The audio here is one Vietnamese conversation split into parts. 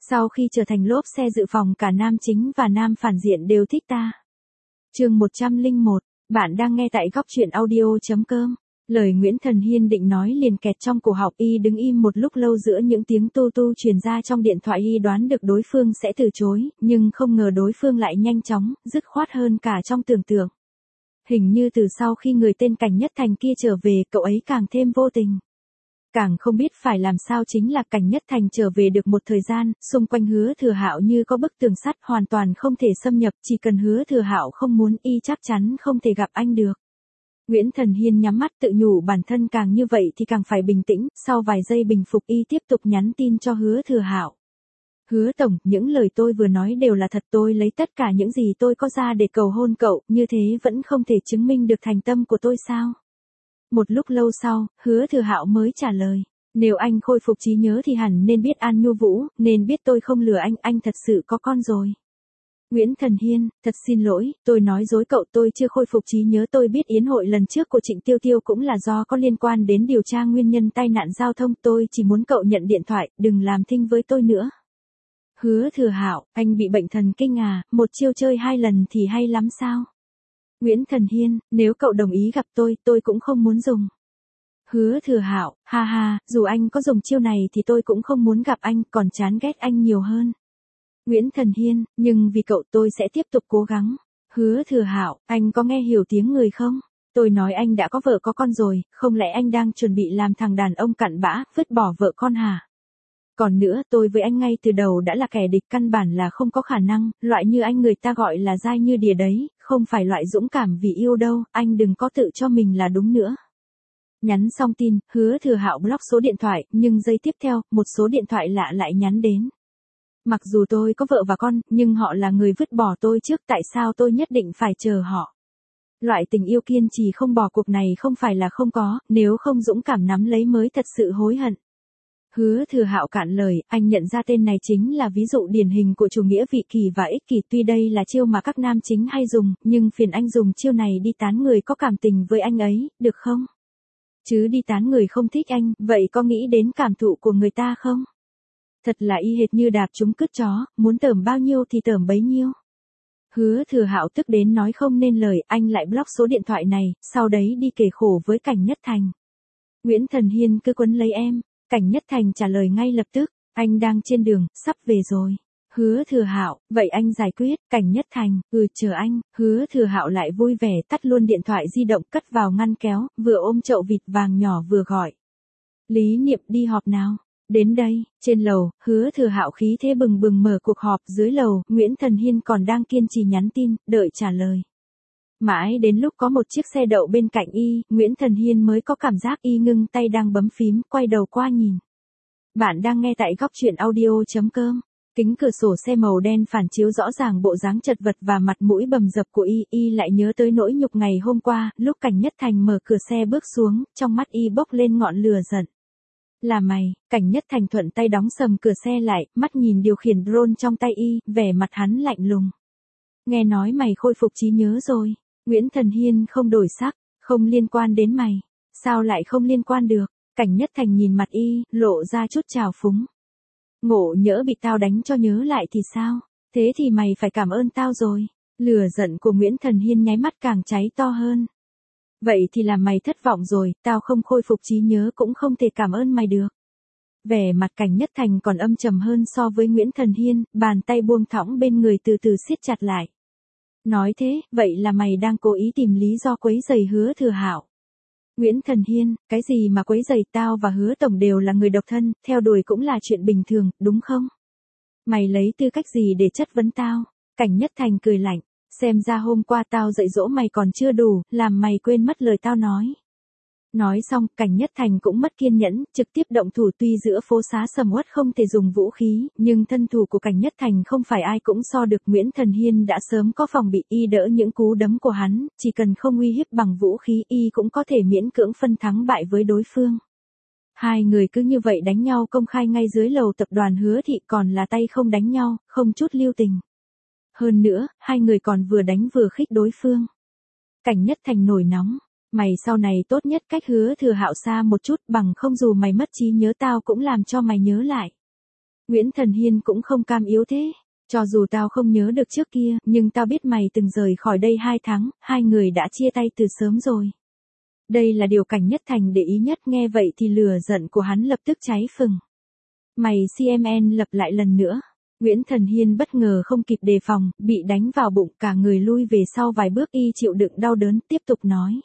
Sau khi trở thành lốp xe dự phòng cả nam chính và nam phản diện đều thích ta. Chương 101, bạn đang nghe tại góc truyện audio.com. Lời Nguyễn Thần Hiên định nói liền kẹt trong cổ họng, y đứng im một lúc lâu giữa những tiếng tu tu truyền ra trong điện thoại. Y đoán được đối phương sẽ từ chối, nhưng không ngờ đối phương lại nhanh chóng, dứt khoát hơn cả trong tưởng tượng. Hình như từ sau khi người tên Cảnh Nhất Thành kia trở về, cậu ấy càng thêm vô tình. Càng không biết phải làm sao chính là Cảnh Nhất Thành trở về được một thời gian, xung quanh Hứa Thừa Hạo như có bức tường sắt hoàn toàn không thể xâm nhập, chỉ cần Hứa Thừa Hạo không muốn y chắc chắn không thể gặp anh được. Nguyễn Thần Hiên nhắm mắt tự nhủ bản thân càng như vậy thì càng phải bình tĩnh, sau vài giây bình phục y tiếp tục nhắn tin cho Hứa Thừa Hạo. Hứa tổng, những lời tôi vừa nói đều là thật, tôi lấy tất cả những gì tôi có ra để cầu hôn cậu, như thế vẫn không thể chứng minh được thành tâm của tôi sao? Một lúc lâu sau, Hứa Thừa Hạo mới trả lời. Nếu anh khôi phục trí nhớ thì hẳn nên biết An Nhu Vũ, nên biết tôi không lừa anh thật sự có con rồi. Nguyễn Thần Hiên, thật xin lỗi, tôi nói dối cậu, tôi chưa khôi phục trí nhớ. Tôi biết yến hội lần trước của Trịnh Tiêu Tiêu cũng là do có liên quan đến điều tra nguyên nhân tai nạn giao thông. Tôi chỉ muốn cậu nhận điện thoại, đừng làm thinh với tôi nữa. Hứa Thừa Hạo, anh bị bệnh thần kinh à, một chiêu chơi 2 lần thì hay lắm sao? Nguyễn Thần Hiên, nếu cậu đồng ý gặp tôi cũng không muốn dùng. Hứa Thừa Hạo, ha ha, dù anh có dùng chiêu này thì tôi cũng không muốn gặp anh, còn chán ghét anh nhiều hơn. Nguyễn Thần Hiên, nhưng vì cậu tôi sẽ tiếp tục cố gắng. Hứa Thừa Hạo, anh có nghe hiểu tiếng người không? Tôi nói anh đã có vợ có con rồi, không lẽ anh đang chuẩn bị làm thằng đàn ông cặn bã, vứt bỏ vợ con hả? Còn nữa, tôi với anh ngay từ đầu đã là kẻ địch, căn bản là không có khả năng, loại như anh người ta gọi là dai như đỉa đấy, không phải loại dũng cảm vì yêu đâu, anh đừng có tự cho mình là đúng nữa. Nhắn xong tin, Hứa Thừa Hạo block số điện thoại, nhưng giây tiếp theo, một số điện thoại lạ lại nhắn đến. Mặc dù tôi có vợ và con, nhưng họ là người vứt bỏ tôi trước, tại sao tôi nhất định phải chờ họ? Loại tình yêu kiên trì không bỏ cuộc này không phải là không có, nếu không dũng cảm nắm lấy mới thật sự hối hận. Hứa Thừa Hạo cạn lời, anh nhận ra tên này chính là ví dụ điển hình của chủ nghĩa vị kỷ và ích kỷ. Tuy đây là chiêu mà các nam chính hay dùng, nhưng phiền anh dùng chiêu này đi tán người có cảm tình với anh ấy, được không? Chứ đi tán người không thích anh, vậy có nghĩ đến cảm thụ của người ta không? Thật là y hệt như đạp trúng cứt chó, muốn tởm bao nhiêu thì tởm bấy nhiêu. Hứa Thừa Hạo tức đến nói không nên lời, anh lại block số điện thoại này, sau đấy đi kể khổ với Cảnh Nhất Thành. Nguyễn Thần Hiên cứ quấn lấy em. Cảnh Nhất Thành trả lời ngay lập tức, anh đang trên đường, sắp về rồi. Hứa Thừa Hạo, vậy anh giải quyết. Cảnh Nhất Thành, chờ anh. Hứa Thừa Hạo lại vui vẻ tắt luôn điện thoại di động, cất vào ngăn kéo, vừa ôm chậu vịt vàng nhỏ vừa gọi. Lý Niệm, đi họp nào. Đến đây. Trên lầu, Hứa Thừa Hạo khí thế bừng bừng mở cuộc họp. Dưới lầu, Nguyễn Thần Hiên còn đang kiên trì nhắn tin, đợi trả lời. Mãi đến lúc có một chiếc xe đậu bên cạnh y, Nguyễn Thần Hiên mới có cảm giác y ngưng tay đang bấm phím, quay đầu qua nhìn. Bạn đang nghe tại góc truyện audio.com. Kính cửa sổ xe màu đen phản chiếu rõ ràng bộ dáng chật vật và mặt mũi bầm dập của y lại nhớ tới nỗi nhục ngày hôm qua, lúc Cảnh Nhất Thành mở cửa xe bước xuống, trong mắt y bốc lên ngọn lửa giận. Là mày. Cảnh Nhất Thành thuận tay đóng sầm cửa xe lại, mắt nhìn điều khiển drone trong tay y, vẻ mặt hắn lạnh lùng. Nghe nói mày khôi phục trí nhớ rồi. Nguyễn Thần Hiên không đổi sắc, không liên quan đến mày. Sao lại không liên quan được? Cảnh Nhất Thành nhìn mặt y, lộ ra chút trào phúng. Ngộ nhỡ bị tao đánh cho nhớ lại thì sao? Thế thì mày phải cảm ơn tao rồi. Lửa giận của Nguyễn Thần Hiên nháy mắt càng cháy to hơn. Vậy thì làm mày thất vọng rồi, tao không khôi phục trí nhớ cũng không thể cảm ơn mày được. Vẻ mặt Cảnh Nhất Thành còn âm trầm hơn so với Nguyễn Thần Hiên, bàn tay buông thõng bên người từ từ siết chặt lại. Nói thế, vậy là mày đang cố ý tìm lý do quấy rầy Hứa Thừa Hạo. Nguyễn Thần Hiên, cái gì mà quấy rầy, tao và Hứa tổng đều là người độc thân, theo đuổi cũng là chuyện bình thường, đúng không? Mày lấy tư cách gì để chất vấn tao? Cảnh Nhất Thành cười lạnh, xem ra hôm qua tao dạy dỗ mày còn chưa đủ, làm mày quên mất lời tao nói. Nói xong, Cảnh Nhất Thành cũng mất kiên nhẫn, trực tiếp động thủ. Tuy giữa phố xá sầm uất không thể dùng vũ khí, nhưng thân thủ của Cảnh Nhất Thành không phải ai cũng so được. Nguyễn Thần Hiên đã sớm có phòng bị, y đỡ những cú đấm của hắn, chỉ cần không uy hiếp bằng vũ khí, y cũng có thể miễn cưỡng phân thắng bại với đối phương. Hai người cứ như vậy đánh nhau công khai ngay dưới lầu tập đoàn Hứa Thị, còn là tay không đánh nhau, không chút lưu tình. Hơn nữa, hai người còn vừa đánh vừa khích đối phương. Cảnh Nhất Thành nổi nóng. Mày sau này tốt nhất cách Hứa Thừa Hạo xa một chút, bằng không dù mày mất trí nhớ tao cũng làm cho mày nhớ lại. Nguyễn Thần Hiên cũng không cam yếu thế. Cho dù tao không nhớ được trước kia, nhưng tao biết mày từng rời khỏi đây 2 tháng, hai người đã chia tay từ sớm rồi. Đây là điều Cảnh Nhất Thành để ý nhất, nghe vậy thì lửa giận của hắn lập tức cháy phừng. Mày CMN lập lại lần nữa. Nguyễn Thần Hiên bất ngờ không kịp đề phòng, bị đánh vào bụng, cả người lui về sau vài bước y chịu đựng đau đớn, tiếp tục nói.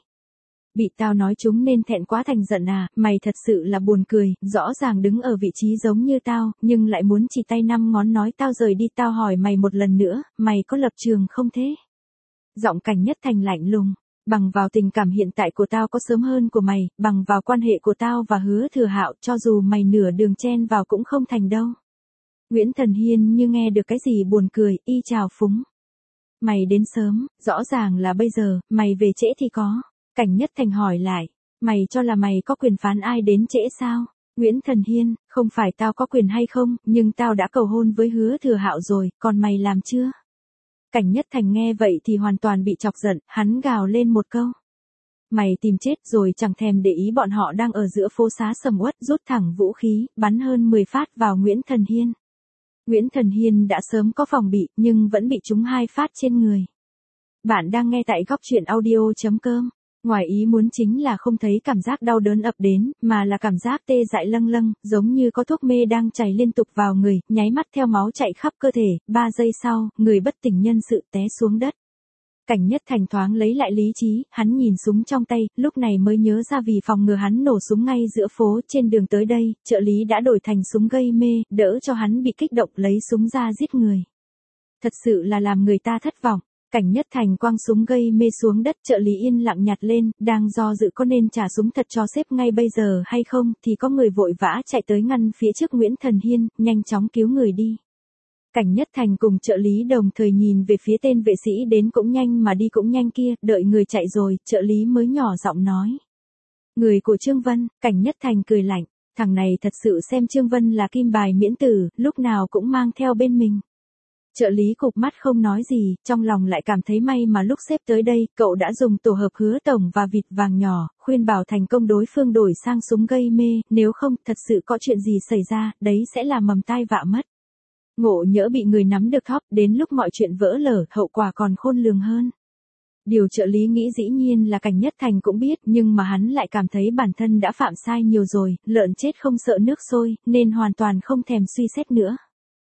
Bị tao nói chúng nên thẹn quá thành giận à, mày thật sự là buồn cười, rõ ràng đứng ở vị trí giống như tao, nhưng lại muốn chỉ tay 5 ngón nói tao rời đi. Tao hỏi mày một lần nữa, mày có lập trường không thế? Giọng Cảnh Nhất Thành lạnh lùng. Bằng vào tình cảm hiện tại của tao có sớm hơn của mày, bằng vào quan hệ của tao và Hứa Thừa Hạo, cho dù mày nửa đường chen vào cũng không thành đâu. Nguyễn Thần Hiên như nghe được cái gì buồn cười, y chào phúng. Mày đến sớm, rõ ràng là bây giờ, mày về trễ thì có. Cảnh Nhất Thành hỏi lại, mày cho là mày có quyền phán ai đến trễ sao? Nguyễn Thần Hiên, không phải tao có quyền hay không, nhưng tao đã cầu hôn với Hứa Thừa Hạo rồi, còn mày làm chưa? Cảnh Nhất Thành nghe vậy thì hoàn toàn bị chọc giận, hắn gào lên một câu. Mày tìm chết rồi, chẳng thèm để ý bọn họ đang ở giữa phố xá sầm uất, rút thẳng vũ khí, bắn hơn 10 phát vào Nguyễn Thần Hiên. Nguyễn Thần Hiên đã sớm có phòng bị, nhưng vẫn bị trúng 2 phát trên người. Bạn đang nghe tại góc truyện audio.com. Ngoài ý muốn chính là không thấy cảm giác đau đớn ập đến, mà là cảm giác tê dại lâng lâng, giống như có thuốc mê đang chảy liên tục vào người, nháy mắt theo máu chạy khắp cơ thể, 3 giây sau, người bất tỉnh nhân sự té xuống đất. Cảnh Nhất Thành thoáng lấy lại lý trí, hắn nhìn súng trong tay, lúc này mới nhớ ra vì phòng ngừa hắn nổ súng ngay giữa phố. Trên đường tới đây, trợ lý đã đổi thành súng gây mê, đỡ cho hắn bị kích động lấy súng ra giết người. Thật sự là làm người ta thất vọng. Cảnh Nhất Thành quăng súng gây mê xuống đất, trợ lý yên lặng nhặt lên, đang do dự có nên trả súng thật cho sếp ngay bây giờ hay không, thì có người vội vã chạy tới ngăn phía trước Nguyễn Thần Hiên, nhanh chóng cứu người đi. Cảnh Nhất Thành cùng trợ lý đồng thời nhìn về phía tên vệ sĩ đến cũng nhanh mà đi cũng nhanh kia, đợi người chạy rồi, trợ lý mới nhỏ giọng nói. Người của Trương Vân. Cảnh Nhất Thành cười lạnh, thằng này thật sự xem Trương Vân là kim bài miễn tử, lúc nào cũng mang theo bên mình. Trợ lý cụp mắt không nói gì, trong lòng lại cảm thấy may mà lúc sếp tới đây, cậu đã dùng tổ hợp Hứa Tổng và vịt vàng nhỏ, khuyên bảo thành công đối phương đổi sang súng gây mê, nếu không, thật sự có chuyện gì xảy ra, đấy sẽ là mầm tai vạ mất. Ngộ nhỡ bị người nắm được thóp, đến lúc mọi chuyện vỡ lở, hậu quả còn khôn lường hơn. Điều trợ lý nghĩ dĩ nhiên là Cảnh Nhất Thành cũng biết, nhưng mà hắn lại cảm thấy bản thân đã phạm sai nhiều rồi, lợn chết không sợ nước sôi, nên hoàn toàn không thèm suy xét nữa.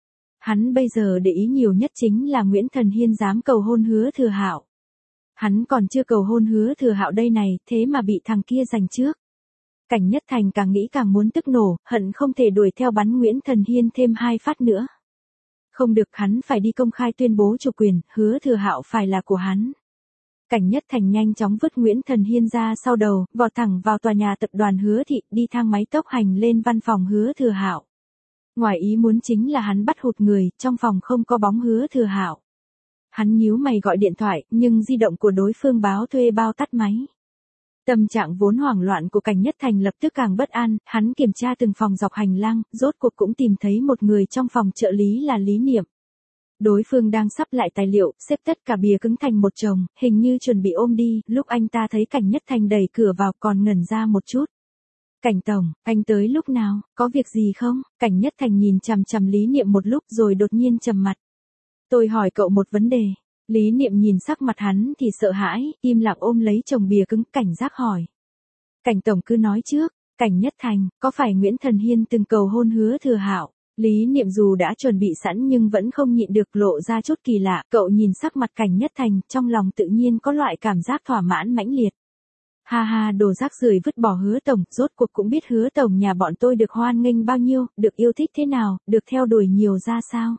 Hắn bây giờ để ý nhiều nhất chính là Nguyễn Thần Hiên dám cầu hôn Hứa Thừa Hạo. Hắn còn chưa cầu hôn Hứa Thừa Hạo đây này, thế mà bị thằng kia giành trước. Cảnh Nhất Thành càng nghĩ càng muốn tức nổ, hận không thể đuổi theo bắn Nguyễn Thần Hiên thêm 2 phát nữa. Không được, hắn phải đi công khai tuyên bố chủ quyền, Hứa Thừa Hạo phải là của hắn. Cảnh Nhất Thành nhanh chóng vứt Nguyễn Thần Hiên ra sau đầu, vọt thẳng vào tòa nhà tập đoàn Hứa Thị, đi thang máy tốc hành lên văn phòng Hứa Thừa Hạo. Ngoài ý muốn chính là hắn bắt hụt người, trong phòng không có bóng Hứa Thừa Hạo. Hắn nhíu mày gọi điện thoại, nhưng di động của đối phương báo thuê bao tắt máy. Tâm trạng vốn hoảng loạn của Cảnh Nhất Thành lập tức càng bất an, hắn kiểm tra từng phòng dọc hành lang, rốt cuộc cũng tìm thấy một người trong phòng trợ lý là Lý Niệm. Đối phương đang sắp lại tài liệu, xếp tất cả bìa cứng thành một chồng, hình như chuẩn bị ôm đi, lúc anh ta thấy Cảnh Nhất Thành đẩy cửa vào còn ngẩn ra một chút. Cảnh Tổng, anh tới lúc nào, có việc gì không? Cảnh Nhất Thành nhìn chằm chằm Lý Niệm một lúc rồi đột nhiên trầm mặt. Tôi hỏi cậu một vấn đề. Lý Niệm nhìn sắc mặt hắn thì sợ hãi, im lặng ôm lấy chồng bìa cứng, cảnh giác hỏi. Cảnh Tổng cứ nói trước. Cảnh Nhất Thành, có phải Nguyễn Thần Hiên từng cầu hôn Hứa Thừa Hạo? Lý Niệm dù đã chuẩn bị sẵn nhưng vẫn không nhịn được lộ ra chút kỳ lạ, cậu nhìn sắc mặt Cảnh Nhất Thành, trong lòng tự nhiên có loại cảm giác thỏa mãn mãnh liệt. Ha ha, đồ rác rưởi vứt bỏ Hứa Tổng, rốt cuộc cũng biết Hứa Tổng nhà bọn tôi được hoan nghênh bao nhiêu, được yêu thích thế nào, được theo đuổi nhiều ra sao.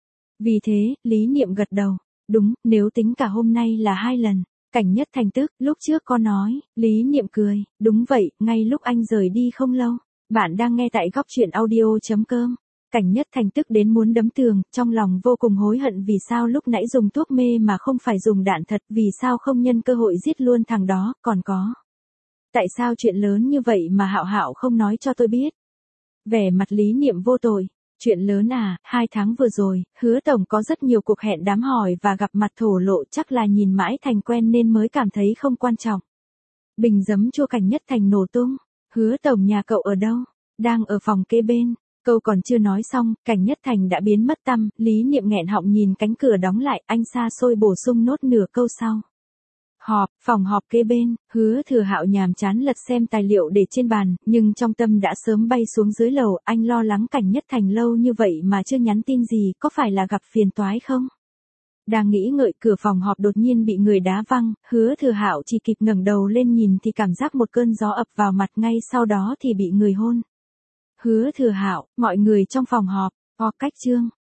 Vì thế, Lý Niệm gật đầu. Đúng, nếu tính cả hôm nay là 2 lần. Cảnh Nhất Thành tức, lúc trước con nói, Lý Niệm cười, đúng vậy, ngay lúc anh rời đi không lâu. Bạn đang nghe tại góc truyện audio.com. Cảnh Nhất Thành tức đến muốn đấm tường, trong lòng vô cùng hối hận vì sao lúc nãy dùng thuốc mê mà không phải dùng đạn thật, vì sao không nhân cơ hội giết luôn thằng đó, còn có. Tại sao chuyện lớn như vậy mà Hạo Hạo không nói cho tôi biết? Vẻ mặt Lý Niệm vô tội. Chuyện lớn à, 2 tháng vừa rồi, Hứa Tổng có rất nhiều cuộc hẹn đám hỏi và gặp mặt thổ lộ, chắc là nhìn mãi thành quen nên mới cảm thấy không quan trọng. Bình giấm chua Cảnh Nhất Thành nổ tung. Hứa Tổng nhà cậu ở đâu? Đang ở phòng kế bên. Câu còn chưa nói xong, Cảnh Nhất Thành đã biến mất tăm, Lý Niệm nghẹn họng nhìn cánh cửa đóng lại, anh xa xôi bổ sung nốt nửa câu sau. Họp, phòng họp kế bên, Hứa Thừa Hạo nhàm chán lật xem tài liệu để trên bàn, nhưng trong tâm đã sớm bay xuống dưới lầu, anh lo lắng Cảnh Nhất Thành lâu như vậy mà chưa nhắn tin gì, có phải là gặp phiền toái không? Đang nghĩ ngợi, cửa phòng họp đột nhiên bị người đá văng, Hứa Thừa Hạo chỉ kịp ngẩng đầu lên nhìn thì cảm giác một cơn gió ập vào mặt, ngay sau đó thì bị người hôn. Hứa Thừa Hạo, mọi người trong phòng họp, cách chương.